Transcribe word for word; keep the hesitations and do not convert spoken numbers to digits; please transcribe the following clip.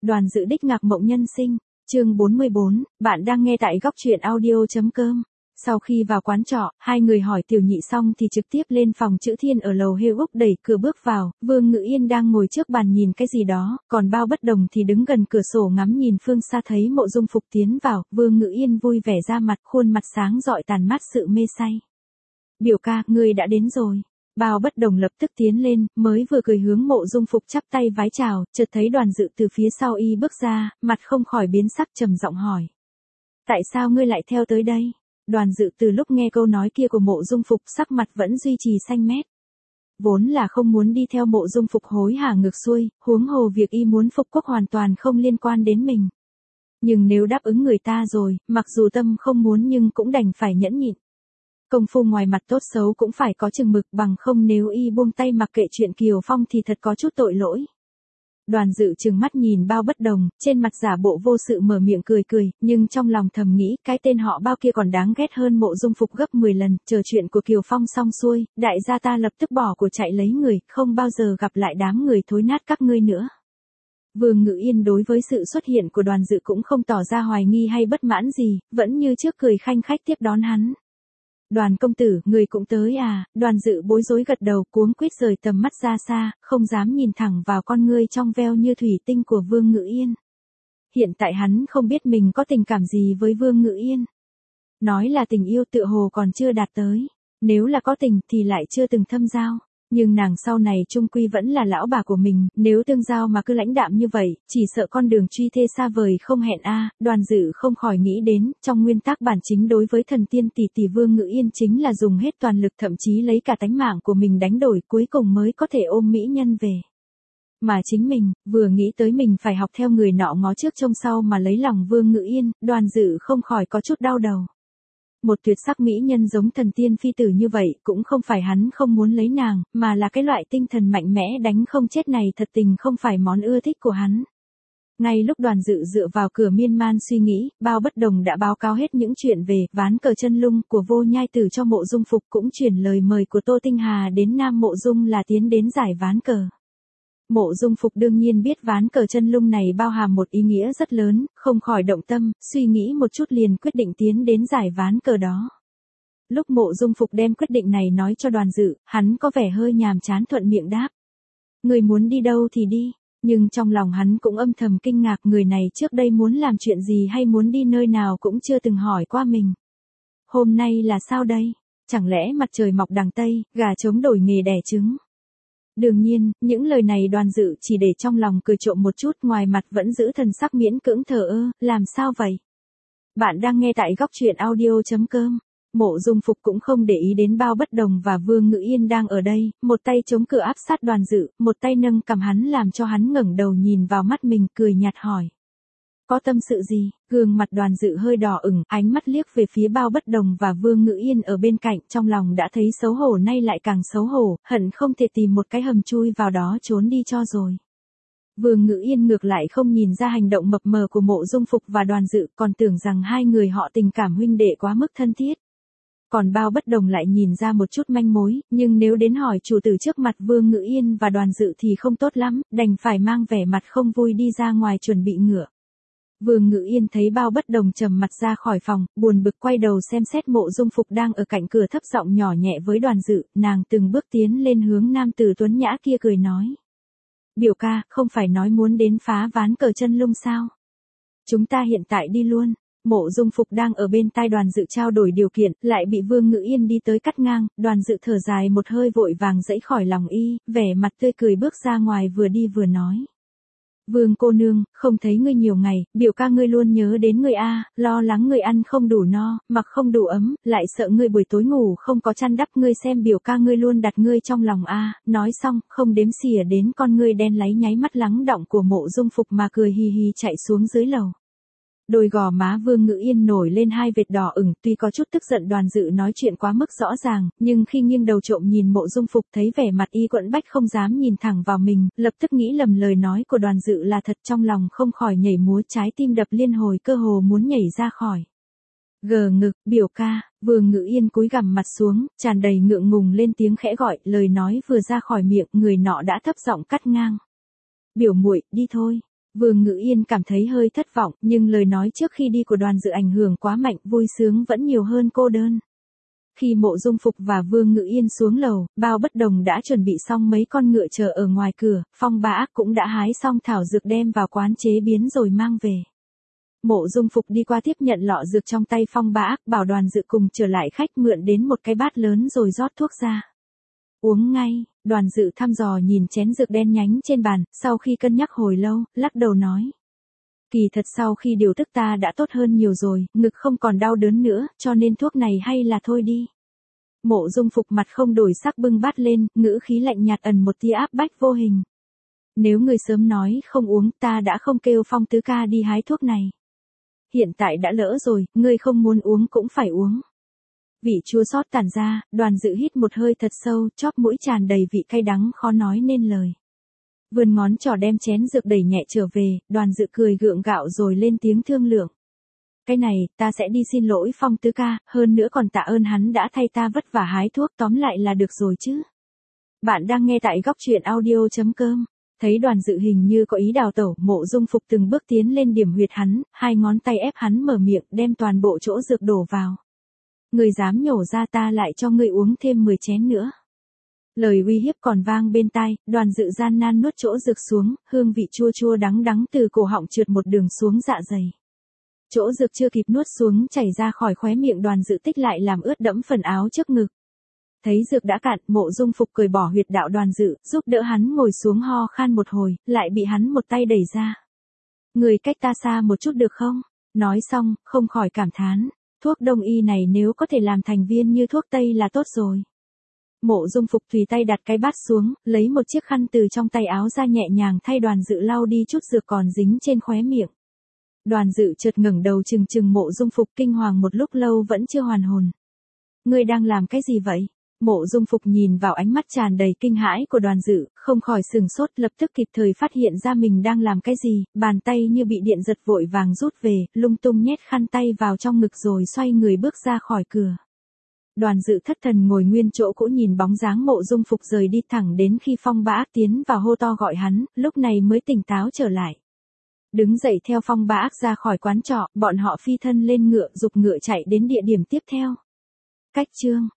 Đoàn Dự đích ngạc mộng nhân sinh, chương bốn mươi bốn, bạn đang nghe tại góc truyện audio.com. Sau khi vào quán trọ, hai người hỏi tiểu nhị xong thì trực tiếp lên phòng chữ Thiên ở lầu Hêu Úc, đẩy cửa bước vào. Vương Ngự Yên đang ngồi trước bàn nhìn cái gì đó, còn Bao Bất Đồng thì đứng gần cửa sổ ngắm nhìn phương xa. Thấy Mộ Dung Phục tiến vào, Vương Ngự Yên vui vẻ ra mặt, khuôn mặt sáng rọi tàn mát sự mê say. Biểu ca, ngươi đã đến rồi. Bao Bất Đồng lập tức tiến lên, mới vừa cười hướng Mộ Dung Phục chắp tay vái chào, chợt thấy Đoàn Dự từ phía sau y bước ra, mặt không khỏi biến sắc, trầm giọng hỏi: tại sao ngươi lại theo tới đây? Đoàn Dự từ lúc nghe câu nói kia của Mộ Dung Phục, sắc mặt vẫn duy trì xanh mét. Vốn là không muốn đi theo Mộ Dung Phục hối hả ngược xuôi, huống hồ việc y muốn phục quốc hoàn toàn không liên quan đến mình. Nhưng nếu đáp ứng người ta rồi, mặc dù tâm không muốn nhưng cũng đành phải nhẫn nhịn. Công phu ngoài mặt tốt xấu cũng phải có chừng mực, bằng không nếu y buông tay mặc kệ chuyện Kiều Phong thì thật có chút tội lỗi. Đoàn Dự trừng mắt nhìn Bao Bất Đồng, trên mặt giả bộ vô sự mở miệng cười cười, nhưng trong lòng thầm nghĩ, cái tên họ Bao kia còn đáng ghét hơn Mộ Dung Phục gấp mười lần. Chờ chuyện của Kiều Phong xong xuôi, đại gia ta lập tức bỏ của chạy lấy người, không bao giờ gặp lại đám người thối nát các ngươi nữa. Vương Ngự Yên đối với sự xuất hiện của Đoàn Dự cũng không tỏ ra hoài nghi hay bất mãn gì, vẫn như trước cười khanh khách tiếp đón hắn. Đoàn công tử, người cũng tới à? Đoàn Dự bối rối gật đầu, cuống quýt rời tầm mắt ra xa, không dám nhìn thẳng vào con ngươi trong veo như thủy tinh của Vương Ngự Yên. Hiện tại hắn không biết mình có tình cảm gì với Vương Ngự Yên. Nói là tình yêu tựa hồ còn chưa đạt tới, nếu là có tình thì lại chưa từng thâm giao. Nhưng nàng sau này chung quy vẫn là lão bà của mình, nếu tương giao mà cứ lãnh đạm như vậy, chỉ sợ con đường truy thê xa vời không hẹn a. À. Đoàn Dự không khỏi nghĩ đến, trong nguyên tắc bản chính đối với thần tiên tỷ tỷ Vương Ngự Yên chính là dùng hết toàn lực, thậm chí lấy cả tánh mạng của mình đánh đổi, cuối cùng mới có thể ôm mỹ nhân về. Mà chính mình, vừa nghĩ tới mình phải học theo người nọ ngó trước trông sau mà lấy lòng Vương Ngự Yên, Đoàn Dự không khỏi có chút đau đầu. Một tuyệt sắc mỹ nhân giống thần tiên phi tử như vậy, cũng không phải hắn không muốn lấy nàng, mà là cái loại tinh thần mạnh mẽ đánh không chết này thật tình không phải món ưa thích của hắn. Ngay lúc Đoàn Dự dựa vào cửa miên man suy nghĩ, Bao Bất Đồng đã báo cáo hết những chuyện về ván cờ chân lung của Vô Nhai Tử cho Mộ Dung Phục, cũng chuyển lời mời của Tô Tinh Hà đến Nam Mộ Dung là tiến đến giải ván cờ. Mộ Dung Phục đương nhiên biết ván cờ chân lung này bao hàm một ý nghĩa rất lớn, không khỏi động tâm, suy nghĩ một chút liền quyết định tiến đến giải ván cờ đó. Lúc Mộ Dung Phục đem quyết định này nói cho Đoàn Dự, hắn có vẻ hơi nhàm chán thuận miệng đáp: người muốn đi đâu thì đi, nhưng trong lòng hắn cũng âm thầm kinh ngạc, người này trước đây muốn làm chuyện gì hay muốn đi nơi nào cũng chưa từng hỏi qua mình. Hôm nay là sao đây? Chẳng lẽ mặt trời mọc đằng Tây, gà trống đổi nghề đẻ trứng? Đương nhiên, những lời này Đoàn Dự chỉ để trong lòng cười trộm một chút, ngoài mặt vẫn giữ thần sắc miễn cưỡng thờ ơ. Làm sao vậy? Bạn đang nghe tại góc truyện audio.com. Mộ Dung Phục cũng không để ý đến Bao Bất Đồng và Vương Ngự Yên đang ở đây, một tay chống cửa áp sát Đoàn Dự, một tay nâng cằm hắn làm cho hắn ngẩng đầu nhìn vào mắt mình, cười nhạt hỏi: có tâm sự gì? Gương mặt Đoàn Dự hơi đỏ ửng, ánh mắt liếc về phía Bao Bất Đồng và Vương Ngự Yên ở bên cạnh, trong lòng đã thấy xấu hổ nay lại càng xấu hổ, hận không thể tìm một cái hầm chui vào đó trốn đi cho rồi. Vương Ngự Yên ngược lại không nhìn ra hành động mập mờ của Mộ Dung Phục và Đoàn Dự, còn tưởng rằng hai người họ tình cảm huynh đệ quá mức thân thiết. Còn Bao Bất Đồng lại nhìn ra một chút manh mối, nhưng nếu đến hỏi chủ tử trước mặt Vương Ngự Yên và Đoàn Dự thì không tốt lắm, đành phải mang vẻ mặt không vui đi ra ngoài chuẩn bị ngựa. Vương Ngự Yên thấy Bao Bất Đồng trầm mặt ra khỏi phòng, buồn bực quay đầu xem xét Mộ Dung Phục đang ở cạnh cửa, thấp giọng nhỏ nhẹ với Đoàn Dự, nàng từng bước tiến lên hướng nam tử tuấn nhã kia cười nói: biểu ca, không phải nói muốn đến phá ván cờ chân lung sao? Chúng ta hiện tại đi luôn. Mộ Dung Phục đang ở bên tai Đoàn Dự trao đổi điều kiện, lại bị Vương Ngự Yên đi tới cắt ngang. Đoàn Dự thở dài một hơi vội vàng dẫy khỏi lòng y, vẻ mặt tươi cười bước ra ngoài, vừa đi vừa nói: Vương cô nương, không thấy ngươi nhiều ngày, biểu ca ngươi luôn nhớ đến ngươi a, lo lắng ngươi ăn không đủ no, mặc không đủ ấm, lại sợ ngươi buổi tối ngủ không có chăn đắp, ngươi xem biểu ca ngươi luôn đặt ngươi trong lòng a. Nói xong, không đếm xỉa đến con ngươi đen láy nháy mắt lắng đọng của Mộ Dung Phục mà cười hì hì chạy xuống dưới lầu. Đôi gò má Vương Ngự Yên nổi lên hai vệt đỏ ửng, tuy có chút tức giận Đoàn Dự nói chuyện quá mức rõ ràng, nhưng khi nghiêng đầu trộm nhìn Mộ Dung Phục thấy vẻ mặt y quẫn bách không dám nhìn thẳng vào mình, lập tức nghĩ lầm lời nói của Đoàn Dự là thật, trong lòng không khỏi nhảy múa, trái tim đập liên hồi, cơ hồ muốn nhảy ra khỏi. Gờ ngực, biểu ca. Vương Ngự Yên cúi gằm mặt xuống, tràn đầy ngượng ngùng lên tiếng khẽ gọi, lời nói vừa ra khỏi miệng, người nọ đã thấp giọng cắt ngang: biểu muội, đi thôi. Vương Ngữ Yên cảm thấy hơi thất vọng, nhưng lời nói trước khi đi của Đoàn Dự ảnh hưởng quá mạnh, vui sướng vẫn nhiều hơn cô đơn. Khi Mộ Dung Phục và Vương Ngữ Yên xuống lầu, Bao Bất Đồng đã chuẩn bị xong mấy con ngựa chờ ở ngoài cửa, Phong Bá Ác cũng đã hái xong thảo dược đem vào quán chế biến rồi mang về. Mộ Dung Phục đi qua tiếp nhận lọ dược trong tay Phong Bá Ác, bảo Đoàn Dự cùng trở lại khách mượn đến một cái bát lớn rồi rót thuốc ra. Uống ngay. Đoàn Dự thăm dò nhìn chén dược đen nhánh trên bàn, sau khi cân nhắc hồi lâu, lắc đầu nói. Kỳ thật sau khi điều tức ta đã tốt hơn nhiều rồi, ngực không còn đau đớn nữa, cho nên thuốc này hay là thôi đi. Mộ Dung Phục mặt không đổi sắc bưng bát lên, ngữ khí lạnh nhạt ẩn một tia áp bách vô hình. Nếu người sớm nói không uống, ta đã không kêu Phong tứ ca đi hái thuốc này. Hiện tại đã lỡ rồi, ngươi không muốn uống cũng phải uống. Vị chua xót tản ra, Đoàn Dự hít một hơi thật sâu, chóp mũi tràn đầy vị cay đắng khó nói nên lời. Vươn ngón trỏ đem chén dược đẩy nhẹ trở về, Đoàn Dự cười gượng gạo rồi lên tiếng thương lượng. Cái này, ta sẽ đi xin lỗi Phong tứ ca, hơn nữa còn tạ ơn hắn đã thay ta vất vả hái thuốc, tóm lại là được rồi chứ. Bạn đang nghe tại góc truyện audio chấm com. Thấy Đoàn Dự hình như có ý đào tẩu, Mộ Dung Phục từng bước tiến lên điểm huyệt hắn, hai ngón tay ép hắn mở miệng, đem toàn bộ chỗ dược đổ vào. Người dám nhổ ra ta lại cho ngươi uống thêm mười chén nữa. Lời uy hiếp còn vang bên tai, Đoàn Dự gian nan nuốt chỗ dược xuống, hương vị chua chua đắng đắng từ cổ họng trượt một đường xuống dạ dày. Chỗ dược chưa kịp nuốt xuống chảy ra khỏi khóe miệng Đoàn Dự tích lại làm ướt đẫm phần áo trước ngực. Thấy dược đã cạn, Mộ Dung Phục cười bỏ huyệt đạo Đoàn Dự, giúp đỡ hắn ngồi xuống ho khan một hồi, lại bị hắn một tay đẩy ra. Người cách ta xa một chút được không? Nói xong, không khỏi cảm thán. Thuốc đông y này nếu có thể làm thành viên như thuốc tây là tốt rồi. Mộ Dung Phục tùy tay đặt cái bát xuống, lấy một chiếc khăn từ trong tay áo ra nhẹ nhàng thay Đoàn Dự lau đi chút dược còn dính trên khóe miệng. Đoàn Dự chợt ngẩng đầu trừng trừng Mộ Dung Phục kinh hoàng một lúc lâu vẫn chưa hoàn hồn. Ngươi đang làm cái gì vậy? Mộ Dung Phục nhìn vào ánh mắt tràn đầy kinh hãi của Đoàn Dự, không khỏi sừng sốt, lập tức kịp thời phát hiện ra mình đang làm cái gì, bàn tay như bị điện giật vội vàng rút về, lung tung nhét khăn tay vào trong ngực rồi xoay người bước ra khỏi cửa. Đoàn Dự thất thần ngồi nguyên chỗ cũ nhìn bóng dáng Mộ Dung Phục rời đi thẳng đến khi Phong Bá Ác tiến vào hô to gọi hắn, lúc này mới tỉnh táo trở lại. Đứng dậy theo Phong Bá Ác ra khỏi quán trọ, bọn họ phi thân lên ngựa, giục ngựa chạy đến địa điểm tiếp theo. Cách chương